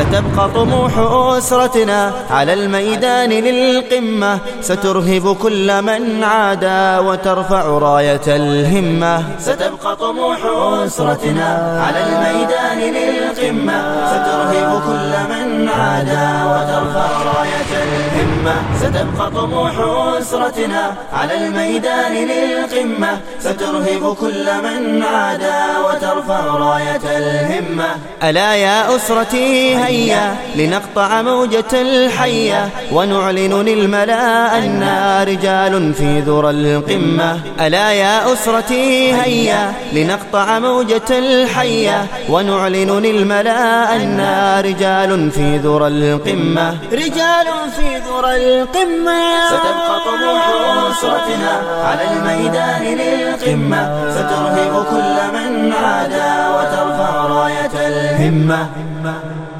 ستبقى طموح أسرتنا على الميدان للقمة، سترهب كل من عادى وترفع راية الهمة. ستبقى طموح أسرتنا على الميدان للقمة، سترهب كل من عادى وترفع راية الهمة. ستبقى طموح أسرتنا على الميدان للقمة، سترهب كل من عادى وترفع راية الهمة. ألا يا أسرتي هيا لنقطع موجة الحية، ونعلن للملا أننا رجال في ذرى القمة. ألا يا أسرتي هيا لنقطع موجة الحية، ونعلن للملا أننا رجال في ذرى القمة. رجال في ذرى القمة. ستبقى طموح أسرتنا على الميدان للقمة، سترهب كل من عادى وترفع راية الهمة.